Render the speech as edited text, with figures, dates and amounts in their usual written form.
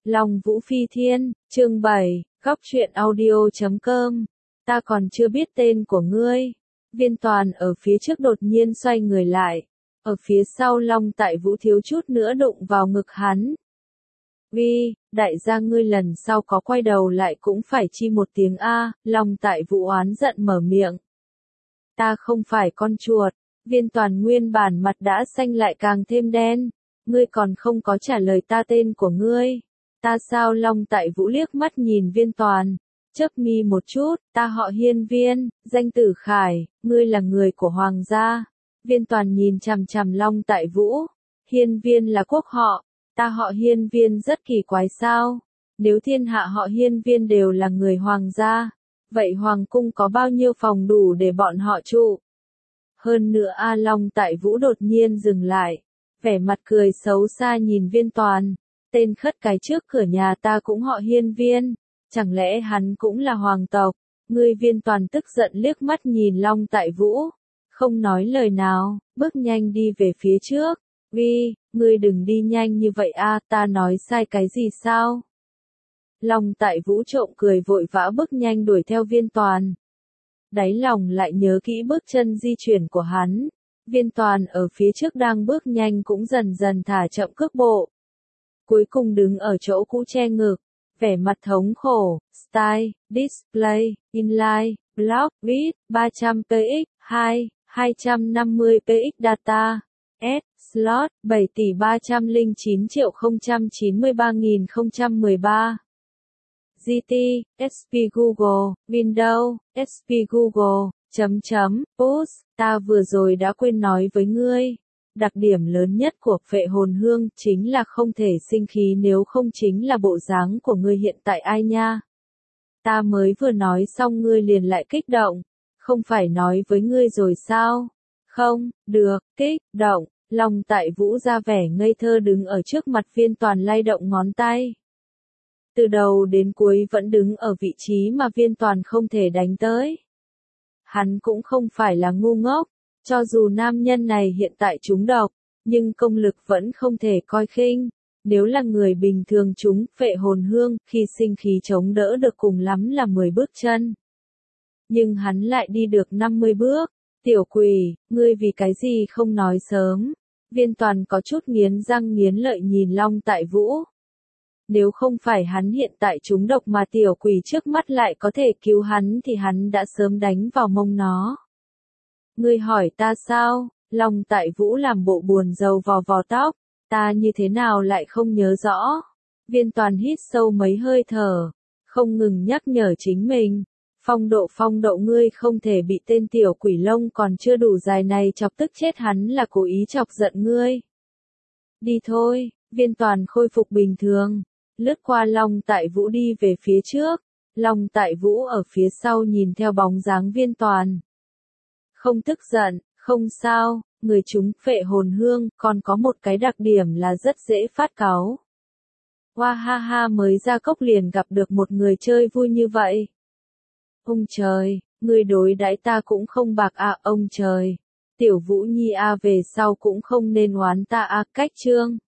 Long Vũ Phi Thiên, chương 7, Góc truyện audio.com. Ta còn chưa biết tên của ngươi. Viên Toàn ở phía trước đột nhiên xoay người lại. Ở phía sau Long Tại Vũ thiếu chút nữa đụng vào ngực hắn. Vi, đại gia ngươi lần sau có quay đầu lại cũng phải chi một tiếng A, Long Tại Vũ oán giận mở miệng. Ta không phải con chuột. Viên Toàn nguyên bản mặt đã xanh lại càng thêm đen. Ngươi còn không có trả lời ta tên của ngươi. Ta sao? Long Tại Vũ liếc mắt nhìn Viên Toàn, chớp mi một chút, ta họ Hiên Viên, danh tử Khải, ngươi là người của Hoàng gia. Viên Toàn nhìn chằm chằm Long Tại Vũ, Hiên Viên là quốc họ, ta họ Hiên Viên rất kỳ quái sao? Nếu thiên hạ họ Hiên Viên đều là người Hoàng gia, vậy Hoàng cung có bao nhiêu phòng đủ để bọn họ trụ? Hơn nữa Long Tại Vũ đột nhiên dừng lại, vẻ mặt cười xấu xa nhìn Viên Toàn. Tên khất cái trước cửa nhà ta cũng họ Hiên Viên, chẳng lẽ hắn cũng là hoàng tộc? Ngươi? Viên Toàn tức giận liếc mắt nhìn Long Tại Vũ, không nói lời nào, bước nhanh đi về phía trước. Vi, ngươi đừng đi nhanh như vậy a, ta nói sai cái gì sao? Long Tại Vũ trộm cười vội vã bước nhanh đuổi theo Viên Toàn. Đáy lòng lại nhớ kỹ bước chân di chuyển của hắn. Viên Toàn ở phía trước đang bước nhanh cũng dần dần thả chậm cước bộ. Cuối cùng đứng ở chỗ cũ che ngực, vẻ mặt thống khổ. Style, Display, Inline, Block, Viết, 300px, 250px Data, S, Slot, 7.309.093.013. GT, SP Google, Windows, SP Google, Push, ta vừa rồi đã quên nói với ngươi. Đặc điểm lớn nhất của phệ hồn hương chính là không thể sinh khí, nếu không chính là bộ dáng của ngươi hiện tại ai nha. Ta mới vừa nói xong ngươi liền lại kích động, không phải nói với ngươi rồi sao? Không, được, kích động. Long Tại Vũ ra vẻ ngây thơ đứng ở trước mặt Viên Toàn lay động ngón tay. Từ đầu đến cuối vẫn đứng ở vị trí mà Viên Toàn không thể đánh tới. Hắn cũng không phải là ngu ngốc. Cho dù nam nhân này hiện tại trúng độc, nhưng công lực vẫn không thể coi khinh. Nếu là người bình thường trúng phệ hồn hương, khi sinh khí chống đỡ được cùng lắm là 10 bước chân. Nhưng hắn lại đi được 50 bước. Tiểu quỷ, ngươi vì cái gì không nói sớm? Viên Toàn có chút nghiến răng nghiến lợi nhìn Long Tại Vũ. Nếu không phải hắn hiện tại trúng độc mà tiểu quỷ trước mắt lại có thể cứu hắn thì hắn đã sớm đánh vào mông nó. Ngươi hỏi ta sao? Long Tại Vũ làm bộ buồn rầu vò vò tóc. Ta như thế nào lại không nhớ rõ? Viên Toàn hít sâu mấy hơi thở, không ngừng nhắc nhở chính mình. Phong độ ngươi không thể bị tên tiểu quỷ lông còn chưa đủ dài này chọc tức chết, hắn là cố ý chọc giận ngươi. Đi thôi. Viên Toàn khôi phục bình thường, lướt qua Long Tại Vũ đi về phía trước. Long Tại Vũ ở phía sau nhìn theo bóng dáng Viên Toàn. Không tức giận, không sao, người chúng phệ hồn hương còn có một cái đặc điểm là rất dễ phát cáu. Hoa ha ha, mới ra cốc liền gặp được một người chơi vui như vậy. Ông trời, người đối đãi ta cũng không bạc à, ông trời. Tiểu Vũ Nhi à, về sau cũng không nên oán ta à, cách chương.